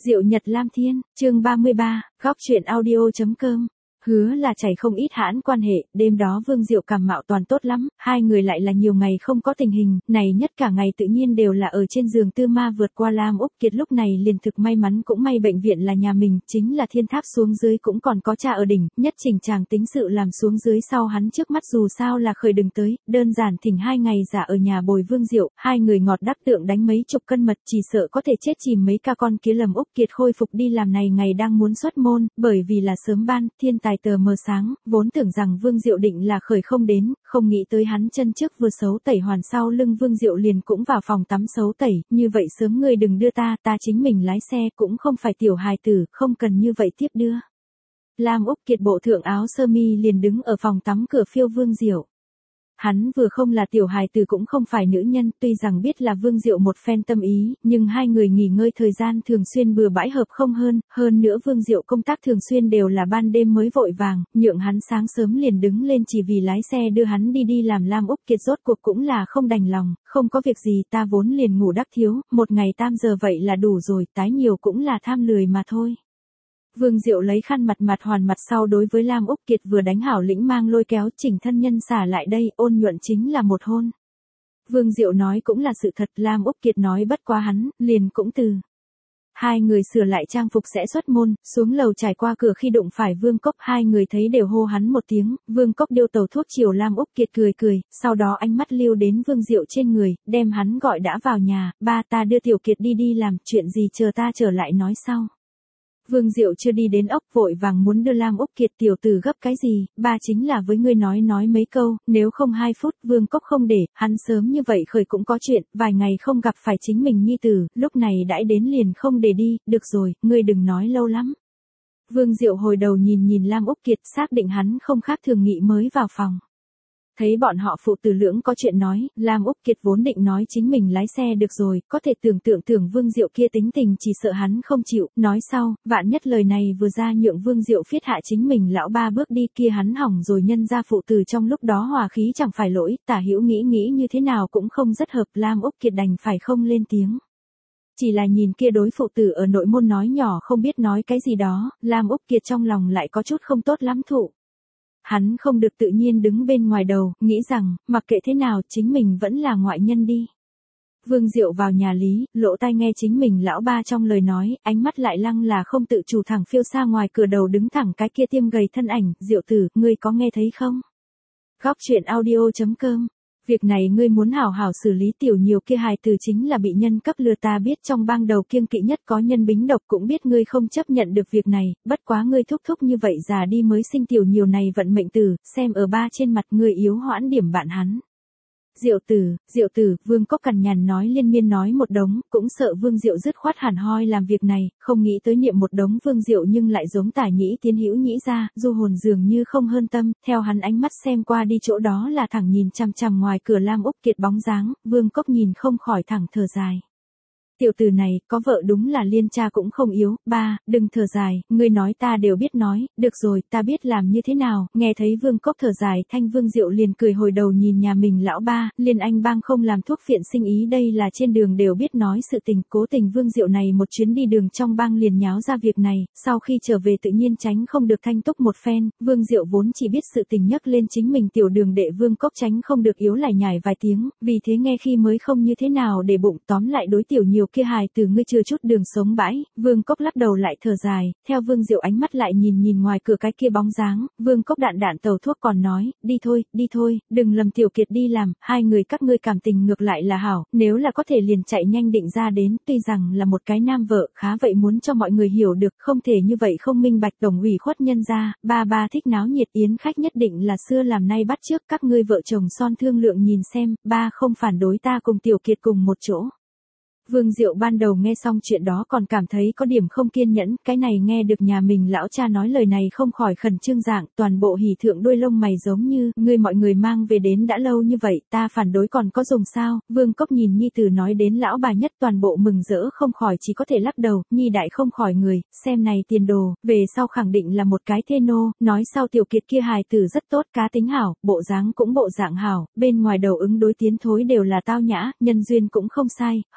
Diệu Nhật Lam Thiên, chương 33, góc truyện audio.com. Hứa là chảy không ít hãn quan hệ, đêm đó Vương Diệu cảm mạo toàn tốt lắm, hai người lại là nhiều ngày không có tình hình, này nhất cả ngày tự nhiên đều là ở trên giường Tư Ma vượt qua. Lam Úc Kiệt lúc này liền thực may mắn, cũng may bệnh viện là nhà mình, chính là thiên tháp xuống dưới cũng còn có cha ở đỉnh, nhất chỉnh chàng tính sự làm xuống dưới sau hắn trước mắt dù sao là khởi đừng tới, đơn giản thỉnh 2 ngày giả ở nhà bồi Vương Diệu, hai người ngọt đắc tượng đánh mấy chục cân mật, chỉ sợ có thể chết chìm mấy ca con kia. Lâm Úc Kiệt khôi phục đi làm này ngày đang muốn xuất môn, bởi vì là sớm ban, thiên tài tờ mờ sáng, vốn tưởng rằng Vương Diệu định là khởi không đến, không nghĩ tới hắn chân trước vừa xấu tẩy hoàn sau lưng Vương Diệu liền cũng vào phòng tắm xấu tẩy, như vậy sớm ngươi đừng đưa ta chính mình lái xe, cũng không phải tiểu hài tử, không cần như vậy tiếp đưa. Lam Úc Kiệt bộ thượng áo sơ mi liền đứng ở phòng tắm cửa phiêu Vương Diệu. Hắn vừa không là tiểu hài tử cũng không phải nữ nhân, tuy rằng biết là Vương Diệu một phen tâm ý, nhưng hai người nghỉ ngơi thời gian thường xuyên bừa bãi hợp không hơn nữa Vương Diệu công tác thường xuyên đều là ban đêm mới vội vàng, nhượng hắn sáng sớm liền đứng lên chỉ vì lái xe đưa hắn đi làm. Lam Úc Kiệt rốt cuộc cũng là không đành lòng, không có việc gì ta vốn liền ngủ đắc thiếu, một ngày 8 giờ vậy là đủ rồi, tái nhiều cũng là tham lười mà thôi. Vương Diệu lấy khăn mặt hoàn mặt sau đối với Lam Úc Kiệt vừa đánh hảo lĩnh mang lôi kéo chỉnh thân nhân xả lại đây, ôn nhuận chính là một hôn. Vương Diệu nói cũng là sự thật, Lam Úc Kiệt nói bất quá hắn, liền cũng từ. Hai người sửa lại trang phục sẽ xuất môn, xuống lầu trải qua cửa khi đụng phải Vương Cốc, hai người thấy đều hô hắn một tiếng, Vương Cốc điêu tàu thuốc chiều Lam Úc Kiệt cười, sau đó ánh mắt lưu đến Vương Diệu trên người, đem hắn gọi đã vào nhà, ba ta đưa Tiểu Kiệt đi làm, chuyện gì chờ ta trở lại nói sau. Vương Diệu chưa đi đến ốc vội vàng muốn đưa Lam Úc Kiệt, tiểu tử gấp cái gì, ba chính là với ngươi nói mấy câu, nếu không 2 phút. Vương Cốc không để, hắn sớm như vậy khởi cũng có chuyện, vài ngày không gặp phải chính mình nhi tử, lúc này đãi đến liền không để đi, được rồi, ngươi đừng nói lâu lắm. Vương Diệu hồi đầu nhìn Lam Úc Kiệt, xác định hắn không khác thường nghị mới vào phòng. Thấy bọn họ phụ tử lưỡng có chuyện nói, Lam Úc Kiệt vốn định nói chính mình lái xe được rồi, có thể tưởng Vương Diệu kia tính tình chỉ sợ hắn không chịu, nói sau, vạn nhất lời này vừa ra nhượng Vương Diệu phiết hạ chính mình lão ba bước đi kia hắn hỏng rồi, nhân ra phụ tử trong lúc đó hòa khí chẳng phải lỗi, Tả Hữu nghĩ như thế nào cũng không rất hợp, Lam Úc Kiệt đành phải không lên tiếng. Chỉ là nhìn kia đối phụ tử ở nội môn nói nhỏ không biết nói cái gì đó, Lam Úc Kiệt trong lòng lại có chút không tốt lắm thụ. Hắn không được tự nhiên đứng bên ngoài đầu, nghĩ rằng, mặc kệ thế nào chính mình vẫn là ngoại nhân đi. Vương Diệu vào nhà lý, lỗ tai nghe chính mình lão ba trong lời nói, ánh mắt lại lăng là không tự chủ thẳng phiêu xa ngoài cửa đầu đứng thẳng cái kia tiêm gầy thân ảnh, Diệu tử, ngươi có nghe thấy không? Góc truyện audio.com. Việc này ngươi muốn hảo hảo xử lý, tiểu nhiều kia hài tử chính là bị nhân cấp lừa, ta biết trong bang đầu kiêng kỵ nhất có nhân bính độc, cũng biết ngươi không chấp nhận được việc này, bất quá ngươi thúc như vậy già đi mới sinh tiểu nhiều này vận mệnh tử, xem ở ba trên mặt ngươi yếu hoãn điểm bạn hắn. Diệu tử, Vương Cốc cằn nhằn nói liên miên nói một đống, cũng sợ Vương Diệu dứt khoát hẳn hoi làm việc này, không nghĩ tới niệm một đống Vương Diệu nhưng lại giống Tả Nhĩ Tiến Hữu nhĩ ra, du hồn dường như không hơn tâm, theo hắn ánh mắt xem qua đi chỗ đó là thẳng nhìn chằm ngoài cửa Lam Úc Kiệt bóng dáng, Vương Cốc nhìn không khỏi thẳng thở dài. Tiểu tử này, có vợ đúng là liên cha cũng không yếu, ba, đừng thở dài, ngươi nói ta đều biết nói, được rồi, ta biết làm như thế nào, nghe thấy Vương Cốc thở dài thanh Vương Diệu liền cười hồi đầu nhìn nhà mình lão ba, liên anh bang không làm thuốc phiện sinh ý đây là trên đường đều biết nói sự tình, cố tình Vương Diệu này một chuyến đi đường trong bang liền nháo ra việc này, sau khi trở về tự nhiên tránh không được thanh túc một phen, Vương Diệu vốn chỉ biết sự tình nhắc lên chính mình tiểu đường đệ Vương Cốc tránh không được yếu lải nhải vài tiếng, vì thế nghe khi mới không như thế nào để bụng, tóm lại đối tiểu nhiều kia hài từ ngươi chưa chút đường sống bãi. Vương Cốc lắc đầu lại thở dài, theo Vương Diệu ánh mắt lại nhìn ngoài cửa cái kia bóng dáng, Vương Cốc đạn tàu thuốc còn nói, đi thôi, đừng lầm Tiểu Kiệt đi làm, hai người các ngươi cảm tình ngược lại là hảo, nếu là có thể liền chạy nhanh định ra đến, tuy rằng là một cái nam vợ, khá vậy muốn cho mọi người hiểu được, không thể như vậy không minh bạch, tổng ủy khuất nhân ra, ba thích náo nhiệt yến khách nhất định là xưa làm nay bắt trước, các ngươi vợ chồng son thương lượng nhìn xem, ba không phản đối ta cùng Tiểu Kiệt cùng một chỗ. Vương Diệu ban đầu nghe xong chuyện đó còn cảm thấy có điểm không kiên nhẫn, cái này nghe được nhà mình lão cha nói lời này không khỏi khẩn trương dạng, toàn bộ hỉ thượng đuôi lông mày giống như, ngươi mọi người mang về đến đã lâu như vậy, ta phản đối còn có dùng sao? Vương Cốc nhìn nhi tử nói đến lão bà nhất toàn bộ mừng rỡ không khỏi chỉ có thể lắc đầu, nhi đại không khỏi người, xem này tiền đồ, về sau khẳng định là một cái thê nô, nói sau Tiểu Kiệt kia hài tử rất tốt, cá tính hảo, bộ dáng cũng bộ dạng hảo, bên ngoài đầu ứng đối tiến thối đều là tao nhã, nhân duyên cũng không sai, hơn nữa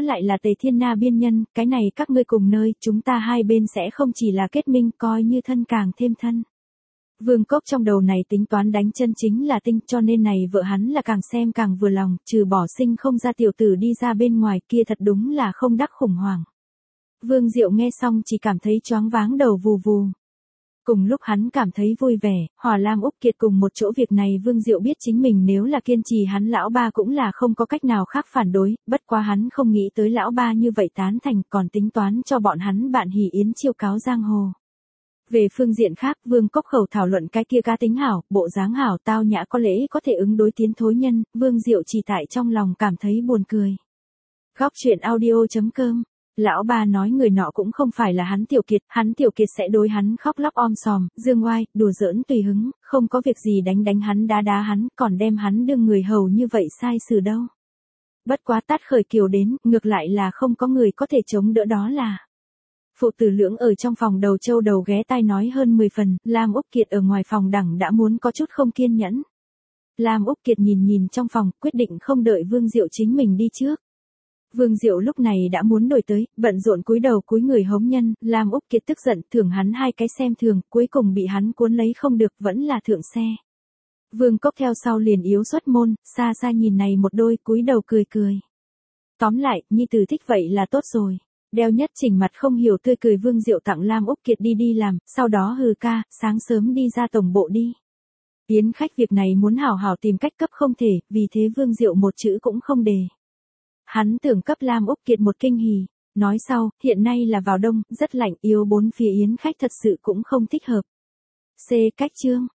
lại là Tề Thiên Na biên nhân, cái này các ngươi cùng nơi, chúng ta hai bên sẽ không chỉ là kết minh, coi như thân càng thêm thân. Vương Cốc trong đầu này tính toán đánh chân chính là tinh, cho nên này vợ hắn là càng xem càng vừa lòng, trừ bỏ sinh không ra tiểu tử đi ra bên ngoài kia thật đúng là không đắc khủng hoảng. Vương Diệu nghe xong chỉ cảm thấy choáng váng đầu vù vù. Cùng lúc hắn cảm thấy vui vẻ, hòa Lam Úc Kiệt cùng một chỗ việc này Vương Diệu biết chính mình nếu là kiên trì hắn lão ba cũng là không có cách nào khác phản đối, bất quá hắn không nghĩ tới lão ba như vậy tán thành còn tính toán cho bọn hắn bạn hỷ yến chiêu cáo giang hồ. Về phương diện khác Vương Cốc khẩu thảo luận cái kia cá tính hảo, bộ dáng hảo tao nhã có lẽ có thể ứng đối tiến thối nhân, Vương Diệu chỉ tại trong lòng cảm thấy buồn cười. Góc truyện audio.com. Lão ba nói người nọ cũng không phải là hắn Tiểu Kiệt sẽ đối hắn khóc lóc om sòm, dương oai, đùa giỡn tùy hứng, không có việc gì đánh hắn đá hắn, còn đem hắn đương người hầu như vậy sai xử đâu. Bất quá tát khởi kiều đến, ngược lại là không có người có thể chống đỡ đó là. Phụ tử lưỡng ở trong phòng đầu châu đầu ghé tai nói hơn 10 phần, Lam Úc Kiệt ở ngoài phòng đẳng đã muốn có chút không kiên nhẫn. Lam Úc Kiệt nhìn trong phòng, quyết định không đợi Vương Diệu chính mình đi trước. Vương Diệu lúc này đã muốn đổi tới, bận rộn cúi đầu cúi người hống nhân, Lam Úc Kiệt tức giận thưởng hắn hai cái xem thường, cuối cùng bị hắn cuốn lấy không được vẫn là thượng xe. Vương Cốc theo sau liền yếu xuất môn, xa xa nhìn này một đôi cúi đầu cười cười. Tóm lại, nhi tử thích vậy là tốt rồi. Đeo nhất chỉnh mặt không hiểu tươi cười Vương Diệu tặng Lam Úc Kiệt đi làm, sau đó hừ ca, sáng sớm đi ra tổng bộ đi. Yến khách việc này muốn hảo hảo tìm cách cấp không thể, vì thế Vương Diệu một chữ cũng không đề. Hắn tưởng cấp Lam Úc Kiệt một kinh hỉ, nói sau, hiện nay là vào đông, rất lạnh, yếu bốn phía yến khách thật sự cũng không thích hợp. C. Cách chương